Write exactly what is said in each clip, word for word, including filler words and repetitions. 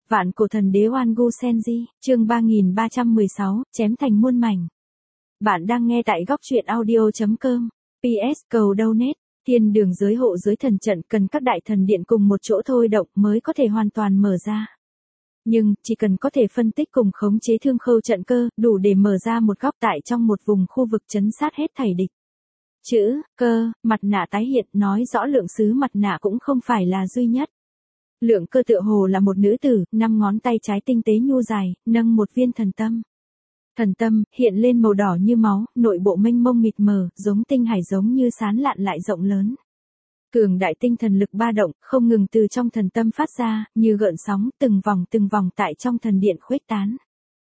Vạn cổ thần đế Oan Gu Senji, chương ba nghìn ba trăm mười sáu, chém thành muôn mảnh. Bạn đang nghe tại góc truyện audio chấm com. pê ét cầu donate. Thiên đường giới hộ giới thần trận cần các đại thần điện cùng một chỗ thôi động mới có thể hoàn toàn mở ra. Nhưng, chỉ cần có thể phân tích cùng khống chế thương khâu trận cơ, đủ để mở ra một góc tại trong một vùng khu vực trấn sát hết thảy địch. Chữ, cơ, mặt nạ tái hiện nói rõ lượng sứ mặt nạ cũng không phải là duy nhất. Lượng cơ tựa hồ là một nữ tử, năm ngón tay trái tinh tế nhu dài, nâng một viên thần tâm. Thần tâm, hiện lên màu đỏ như máu, nội bộ mênh mông mịt mờ, giống tinh hải giống như sán lạn lại rộng lớn. Cường đại tinh thần lực ba động, không ngừng từ trong thần tâm phát ra, như gợn sóng, từng vòng từng vòng tại trong thần điện khuếch tán.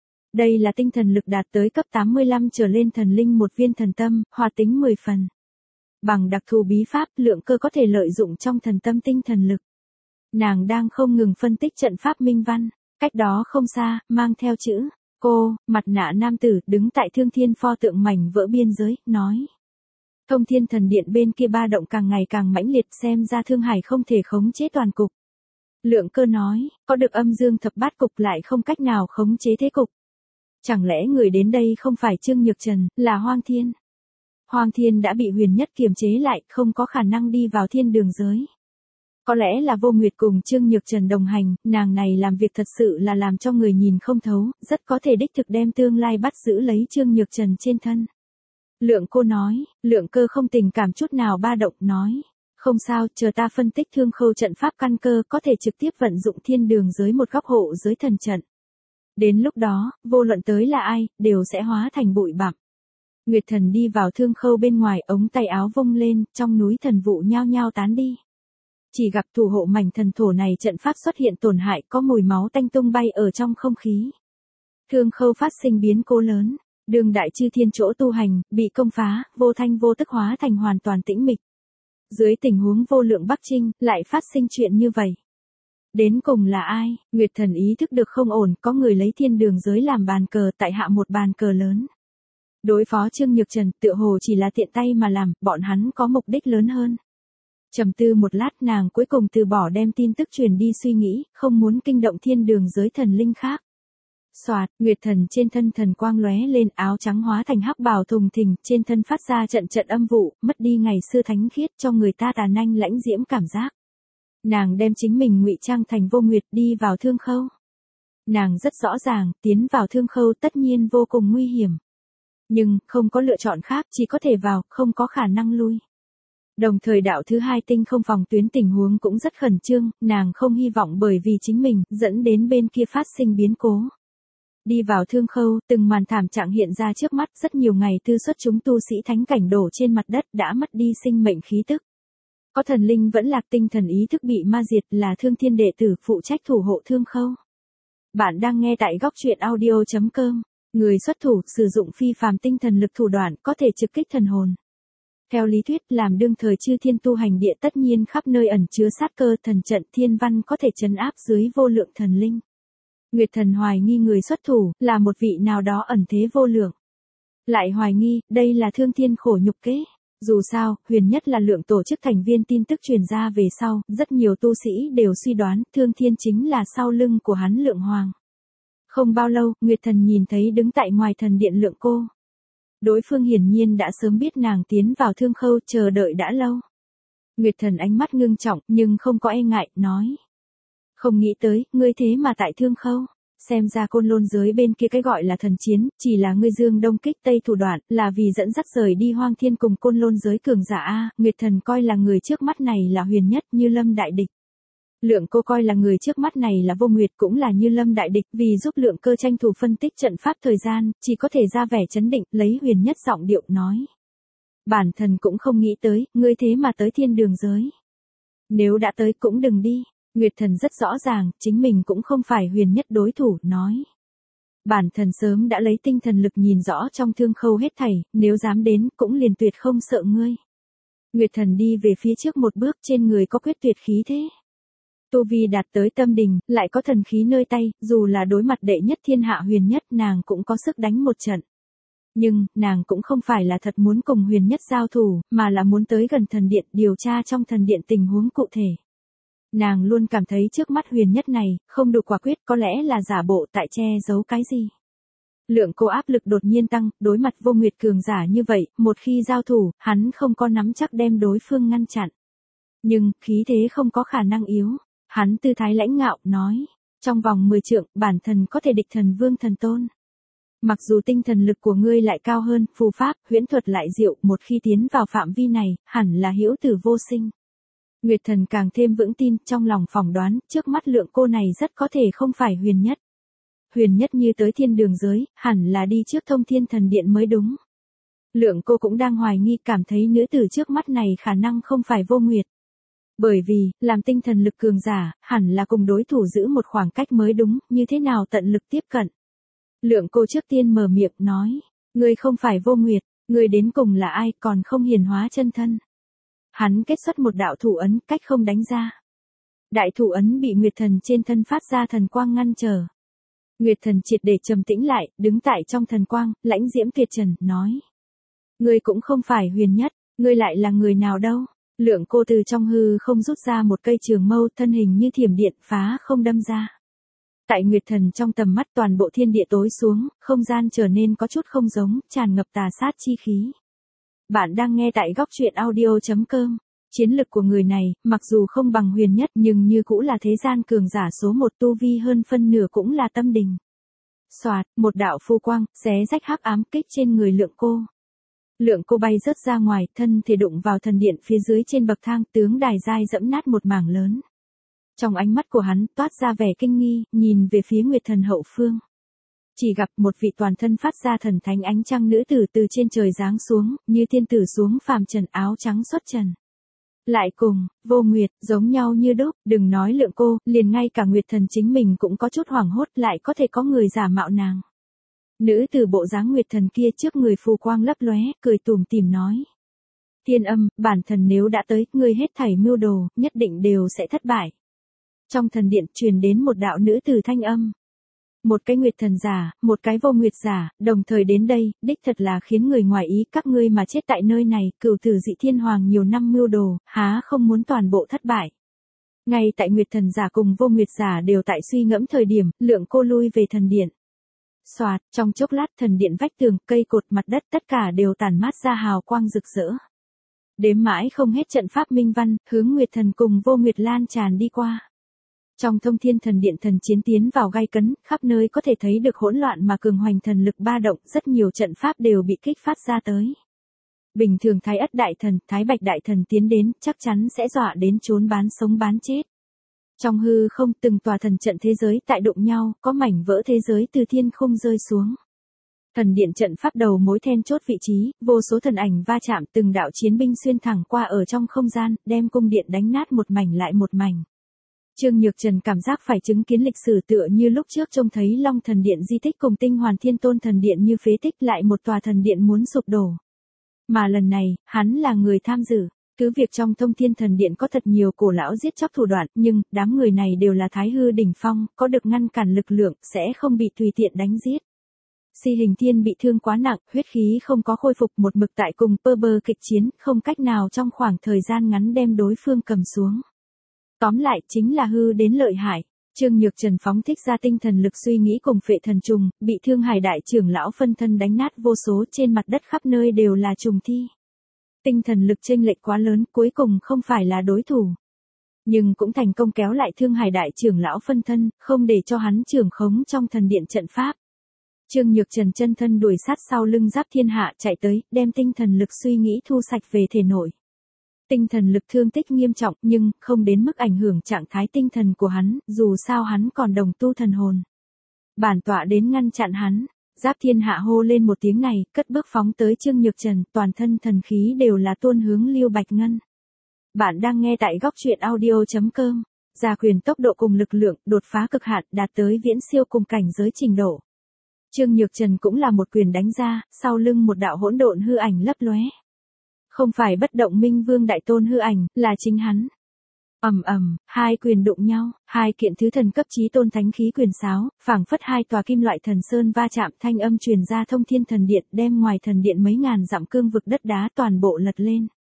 Đây là tinh thần lực đạt tới cấp tám mươi lăm trở lên thần linh một viên thần tâm, hoạt tính mười phần. Bằng đặc thù bí pháp, lượng cơ có thể lợi dụng trong thần tâm tinh thần lực. Nàng đang không ngừng phân tích trận pháp minh văn, cách đó không xa, mang theo chữ, cô, mặt nạ nam tử, đứng tại thương thiên pho tượng mảnh vỡ biên giới, nói. Thông thiên thần điện bên kia ba động càng ngày càng mãnh liệt, xem ra Thương Hải không thể khống chế toàn cục. Lượng cơ nói, có được âm dương thập bát cục lại không cách nào khống chế thế cục. Chẳng lẽ người đến đây không phải Trương Nhược Trần, là Hoang Thiên? Hoang Thiên đã bị Huyền Nhất kiềm chế lại, không có khả năng đi vào thiên đường giới. Có lẽ là Vô Nguyệt cùng Trương Nhược Trần đồng hành, nàng này làm việc thật sự là làm cho người nhìn không thấu, rất có thể đích thực đem tương lai bắt giữ lấy Trương Nhược Trần trên thân. Lượng cô nói, lượng cơ không tình cảm chút nào ba động nói. Không sao, chờ ta phân tích thương khâu trận pháp căn cơ có thể trực tiếp vận dụng thiên đường giới một góc hộ giới thần trận. Đến lúc đó, vô luận tới là ai, đều sẽ hóa thành bụi bặm. Nguyệt thần đi vào thương khâu bên ngoài, ống tay áo vung lên, trong núi thần vụ nhao nhao tán đi. Chỉ gặp thủ hộ mảnh thần thổ này trận pháp xuất hiện tổn hại, có mùi máu tanh tung bay ở trong không khí. Thương khâu phát sinh biến cố lớn, đường đại chư thiên chỗ tu hành, bị công phá, vô thanh vô tức hóa thành hoàn toàn tĩnh mịch. Dưới tình huống vô lượng Bắc Trinh, lại phát sinh chuyện như vậy. Đến cùng là ai? Nguyệt thần ý thức được không ổn, có người lấy thiên đường giới làm bàn cờ, tại hạ một bàn cờ lớn. Đối phó Trương Nhược Trần, tựa hồ chỉ là tiện tay mà làm, bọn hắn có mục đích lớn hơn. Trầm tư một lát, nàng cuối cùng từ bỏ đem tin tức truyền đi suy nghĩ, không muốn kinh động thiên đường giới thần linh khác. Soạt, Nguyệt thần trên thân thần quang lóe lên, áo trắng hóa thành hắc bào thùng thình, trên thân phát ra trận trận âm vụ, mất đi ngày xưa thánh khiết, cho người ta tà nanh lãnh diễm cảm giác. Nàng đem chính mình ngụy trang thành Vô Nguyệt đi vào thương khâu. Nàng rất rõ ràng, tiến vào thương khâu tất nhiên vô cùng nguy hiểm. Nhưng, không có lựa chọn khác, chỉ có thể vào, không có khả năng lui. Đồng thời đạo thứ hai tinh không phòng tuyến tình huống cũng rất khẩn trương, nàng không hy vọng bởi vì chính mình, dẫn đến bên kia phát sinh biến cố. Đi vào thương khâu, từng màn thảm trạng hiện ra trước mắt, rất nhiều ngày tư xuất chúng tu sĩ thánh cảnh đổ trên mặt đất đã mất đi sinh mệnh khí tức. Có thần linh vẫn lạc, tinh thần ý thức bị ma diệt, là Thương Thiên đệ tử phụ trách thủ hộ thương khâu. Bạn đang nghe tại góc truyện audio chấm com. Người xuất thủ sử dụng phi phàm tinh thần lực thủ đoạn có thể trực kích thần hồn. Theo lý thuyết, làm đương thời chư thiên tu hành địa tất nhiên khắp nơi ẩn chứa sát cơ, thần trận thiên văn có thể trấn áp dưới vô lượng thần linh. Nguyệt thần hoài nghi người xuất thủ là một vị nào đó ẩn thế vô lượng. Lại hoài nghi, đây là Thương Thiên khổ nhục kế. Dù sao, Huyền Nhất là lượng tổ chức thành viên, tin tức truyền ra về sau, rất nhiều tu sĩ đều suy đoán Thương Thiên chính là sau lưng của hắn Lượng Hoàng. Không bao lâu, Nguyệt thần nhìn thấy đứng tại ngoài thần điện Lượng cô. Đối phương hiển nhiên đã sớm biết nàng tiến vào thương khâu, chờ đợi đã lâu. Nguyệt thần ánh mắt ngưng trọng, nhưng không có e ngại, nói. Không nghĩ tới, ngươi thế mà tại thương khâu. Xem ra Côn Lôn giới bên kia cái gọi là thần chiến, chỉ là ngươi dương đông kích tây thủ đoạn, là vì dẫn dắt rời đi Hoang Thiên cùng Côn Lôn giới cường giả A. Nguyệt thần coi là người trước mắt này là Huyền Nhất, Như Lâm đại địch. Lượng cô coi là người trước mắt này là Vô Nguyệt, cũng là Như Lâm đại địch, vì giúp lượng cơ tranh thủ phân tích trận pháp thời gian, chỉ có thể ra vẻ chấn định, lấy Huyền Nhất giọng điệu nói. Bản thần cũng không nghĩ tới, ngươi thế mà tới thiên đường giới. Nếu đã tới cũng đừng đi. Nguyệt thần rất rõ ràng, chính mình cũng không phải Huyền Nhất đối thủ, nói. Bản thần sớm đã lấy tinh thần lực nhìn rõ trong thương khâu hết thảy, nếu dám đến, cũng liền tuyệt không sợ ngươi. Nguyệt thần đi về phía trước một bước, trên người có quyết tuyệt khí thế. Tu vi đạt tới tâm đình, lại có thần khí nơi tay, dù là đối mặt đệ nhất thiên hạ Huyền Nhất, nàng cũng có sức đánh một trận. Nhưng, nàng cũng không phải là thật muốn cùng Huyền Nhất giao thủ, mà là muốn tới gần thần điện, điều tra trong thần điện tình huống cụ thể. Nàng luôn cảm thấy trước mắt Huyền Nhất này, không đủ quả quyết, có lẽ là giả bộ tại che giấu cái gì. Lượng cô áp lực đột nhiên tăng, đối mặt Vô Nguyệt cường giả như vậy, một khi giao thủ, hắn không có nắm chắc đem đối phương ngăn chặn. Nhưng, khí thế không có khả năng yếu. Hắn tư thái lãnh ngạo, nói, trong vòng mười trượng, bản thần có thể địch thần vương thần tôn. Mặc dù tinh thần lực của ngươi lại cao hơn, phù pháp, huyễn thuật lại diệu, một khi tiến vào phạm vi này, hẳn là hữu tử vô sinh. Nguyệt Thần càng thêm vững tin, trong lòng phỏng đoán, trước mắt Lượng cô này rất có thể không phải Huyền Nhất. Huyền Nhất như tới thiên đường giới, hẳn là đi trước Thông Thiên Thần Điện mới đúng. Lượng cô cũng đang hoài nghi, cảm thấy nữ tử trước mắt này khả năng không phải Vô Nguyệt. Bởi vì, làm tinh thần lực cường giả, hẳn là cùng đối thủ giữ một khoảng cách mới đúng, như thế nào tận lực tiếp cận. Lượng cô trước tiên mở miệng nói, ngươi không phải Vô Nguyệt, ngươi đến cùng là ai, còn không hiển hóa chân thân. Hắn kết xuất một đạo thủ ấn, cách không đánh ra. Đại thủ ấn bị Nguyệt Thần trên thân phát ra thần quang ngăn trở. Nguyệt Thần triệt để trầm tĩnh lại, đứng tại trong thần quang, lãnh diễm tuyệt trần, nói. Ngươi cũng không phải Huyền Nhất, ngươi lại là người nào đâu. Lượng cô từ trong hư không rút ra một cây trường mâu, thân hình như thiểm điện, phá không đâm ra. Tại Nguyệt Thần trong tầm mắt toàn bộ thiên địa tối xuống, không gian trở nên có chút không giống, tràn ngập tà sát chi khí. Bạn đang nghe tại góc truyện audio chấm com. Chiến lực của người này, mặc dù không bằng Huyền Nhất nhưng như cũ là thế gian cường giả số một, tu vi hơn phân nửa cũng là tâm đình. Soạt, một đạo phù quang, xé rách hắc ám kích trên người Lượng cô. Lượng cô bay rớt ra ngoài, thân thể đụng vào thần điện phía dưới trên bậc thang, tướng đài giai dẫm nát một mảng lớn. Trong ánh mắt của hắn toát ra vẻ kinh nghi, nhìn về phía Nguyệt Thần hậu phương. Chỉ gặp một vị toàn thân phát ra thần thánh ánh trăng nữ tử từ trên trời giáng xuống, như tiên tử xuống phàm trần, áo trắng xuất trần. Lại cùng, Vô Nguyệt, giống nhau như đúc, đừng nói Lượng cô, liền ngay cả Nguyệt Thần chính mình cũng có chút hoảng hốt, lại có thể có người giả mạo nàng. Nữ tử bộ dáng Nguyệt Thần kia trước người phù quang lấp lóe, cười tủm tỉm nói. Tiên Âm, bản thần nếu đã tới, ngươi hết thảy mưu đồ, nhất định đều sẽ thất bại. Trong thần điện truyền đến một đạo nữ tử thanh âm. Một cái Nguyệt Thần giả, một cái Vô Nguyệt giả, đồng thời đến đây, đích thật là khiến người ngoài ý, các ngươi mà chết tại nơi này, cửu tử dị thiên hoàng nhiều năm mưu đồ, há không muốn toàn bộ thất bại. Ngay tại Nguyệt Thần giả cùng Vô Nguyệt giả đều tại suy ngẫm thời điểm, Lượng cô lui về thần điện. Soạt, trong chốc lát thần điện vách tường, cây cột, mặt đất tất cả đều tản mát ra hào quang rực rỡ. Đếm mãi không hết trận pháp minh văn, hướng Nguyệt Thần cùng Vô Nguyệt lan tràn đi qua. Trong Thông Thiên Thần Điện thần chiến tiến vào gay cấn, khắp nơi có thể thấy được hỗn loạn mà cường hoành thần lực ba động, rất nhiều trận pháp đều bị kích phát ra tới. Bình thường Thái Ất Đại Thần, Thái Bạch Đại Thần tiến đến, chắc chắn sẽ dọa đến trốn bán sống bán chết. Trong hư không, từng tòa thần trận thế giới tại đụng nhau, có mảnh vỡ thế giới từ thiên không rơi xuống. Thần điện trận pháp đầu mối then chốt vị trí, vô số thần ảnh va chạm, từng đạo chiến binh xuyên thẳng qua ở trong không gian, đem cung điện đánh nát một mảnh lại một mảnh. Trương Nhược Trần cảm giác phải chứng kiến lịch sử tựa như lúc trước trông thấy Long Thần Điện di tích cùng Tinh Hoàn Thiên Tôn Thần Điện như phế tích, lại một tòa thần điện muốn sụp đổ. Mà lần này, hắn là người tham dự. Cứ việc trong Thông Thiên Thần Điện có thật nhiều cổ lão giết chóc thủ đoạn, nhưng đám người này đều là thái hư đỉnh phong, có được ngăn cản lực lượng, sẽ không bị tùy tiện đánh giết. Si Hình Thiên bị thương quá nặng, huyết khí không có khôi phục, một mực tại cùng Pơ Bơ kịch chiến, không cách nào trong khoảng thời gian ngắn đem đối phương cầm xuống. Tóm lại chính là hư đến lợi hại. Trương Nhược Trần phóng thích ra tinh thần lực suy nghĩ cùng phệ thần trùng, bị Thương Hải đại trưởng lão phân thân đánh nát vô số, trên mặt đất khắp nơi đều là trùng thi. Tinh thần lực chênh lệch quá lớn, cuối cùng không phải là đối thủ. Nhưng cũng thành công kéo lại Thương Hải đại trưởng lão phân thân, không để cho hắn trưởng khống trong thần điện trận pháp. Trương Nhược Trần chân thân đuổi sát sau lưng Giáp Thiên Hạ chạy tới, đem tinh thần lực suy nghĩ thu sạch về thể nội. Tinh thần lực thương tích nghiêm trọng nhưng không đến mức ảnh hưởng trạng thái tinh thần của hắn, dù sao hắn còn đồng tu thần hồn. Bản tọa đến ngăn chặn hắn. Giáp Thiên Hạ hô lên một tiếng này, cất bước phóng tới Trương Nhược Trần, toàn thân thần khí đều là tuôn hướng Lưu Bạch Ngân. Bạn đang nghe tại góc truyện audio chấm com. Gia quyền tốc độ cùng lực lượng, đột phá cực hạn, đạt tới viễn siêu cùng cảnh giới trình độ. Trương Nhược Trần cũng là một quyền đánh ra, sau lưng một đạo hỗn độn hư ảnh lấp lóe. Không phải bất động minh vương đại tôn hư ảnh, là chính hắn. Ầm ầm, hai quyền đụng nhau, hai kiện thứ thần cấp chí tôn thánh khí quyền sáo, phảng phất hai tòa kim loại thần sơn va chạm, thanh âm truyền ra Thông Thiên Thần Điện, đem ngoài thần điện mấy ngàn dặm cương vực đất đá toàn bộ lật lên.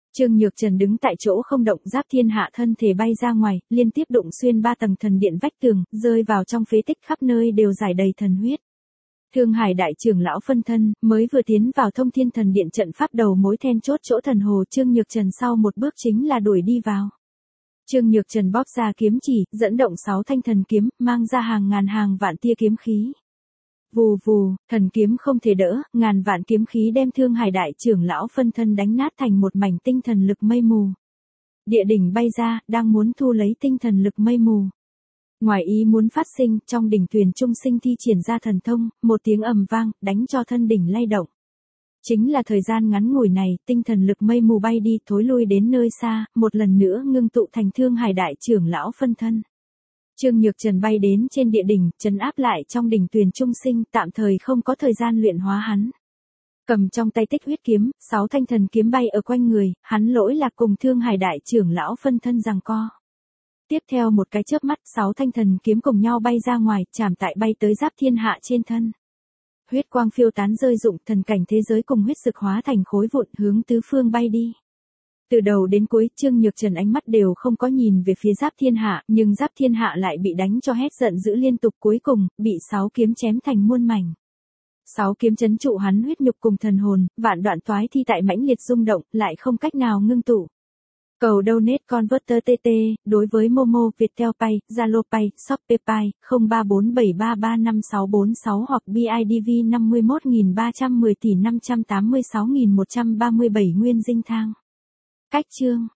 Trương Nhược Trần đứng tại chỗ không động, Giáp Thiên Hạ thân thể bay ra ngoài, liên tiếp đụng xuyên ba tầng thần điện vách tường, rơi vào trong phế tích, khắp nơi đều rải đầy thần huyết. Thương Hải đại trưởng lão phân thân, mới vừa tiến vào Thông Thiên Thần Điện trận pháp đầu mối then chốt chỗ thần hồ, Trương Nhược Trần sau một bước chính là đuổi đi vào. Trương Nhược Trần bóp ra kiếm chỉ, dẫn động sáu thanh thần kiếm, mang ra hàng ngàn hàng vạn tia kiếm khí. Vù vù, thần kiếm không thể đỡ, ngàn vạn kiếm khí đem Thương Hải đại trưởng lão phân thân đánh nát thành một mảnh tinh thần lực mây mù. Địa đỉnh bay ra, đang muốn thu lấy tinh thần lực mây mù. Ngoài ý muốn phát sinh, trong đỉnh Tuyền Trung Sinh thi triển ra thần thông, một tiếng ầm vang, đánh cho thân đỉnh lay động. Chính là thời gian ngắn ngủi này, tinh thần lực mây mù bay đi, thối lui đến nơi xa, một lần nữa ngưng tụ thành Thương Hải đại trưởng lão phân thân. Trương Nhược Trần bay đến trên địa đỉnh, trấn áp lại trong đỉnh Tuyền Trung Sinh, tạm thời không có thời gian luyện hóa hắn. Cầm trong tay Tích Huyết kiếm, sáu thanh thần kiếm bay ở quanh người, hắn lỗi lạc cùng Thương Hải đại trưởng lão phân thân giằng co. Tiếp theo một cái chớp mắt, sáu thanh thần kiếm cùng nhau bay ra ngoài, chạm tại bay tới Giáp Thiên Hạ trên thân. Huyết quang phiêu tán rơi rụng, thần cảnh thế giới cùng huyết dực hóa thành khối vụn, hướng tứ phương bay đi. Từ đầu đến cuối, Trương Nhược Trần ánh mắt đều không có nhìn về phía Giáp Thiên Hạ, nhưng Giáp Thiên Hạ lại bị đánh cho hét giận dữ liên tục, cuối cùng bị sáu kiếm chém thành muôn mảnh. Sáu kiếm trấn trụ hắn huyết nhục cùng thần hồn, vạn đoạn toái thi tại mãnh liệt rung động, lại không cách nào ngưng tụ. Cầu donate converter tê tê, đối với Momo, Viettel Pay, Zalo Pay, Shopee Pay, không ba bốn bảy ba ba năm sáu bốn sáu hoặc bê i đê vê năm mươi mốt nghìn ba trăm mười tỷ năm trăm tám mươi sáu nghìn một trăm ba mươi bảy nguyên dinh thang. Cách chương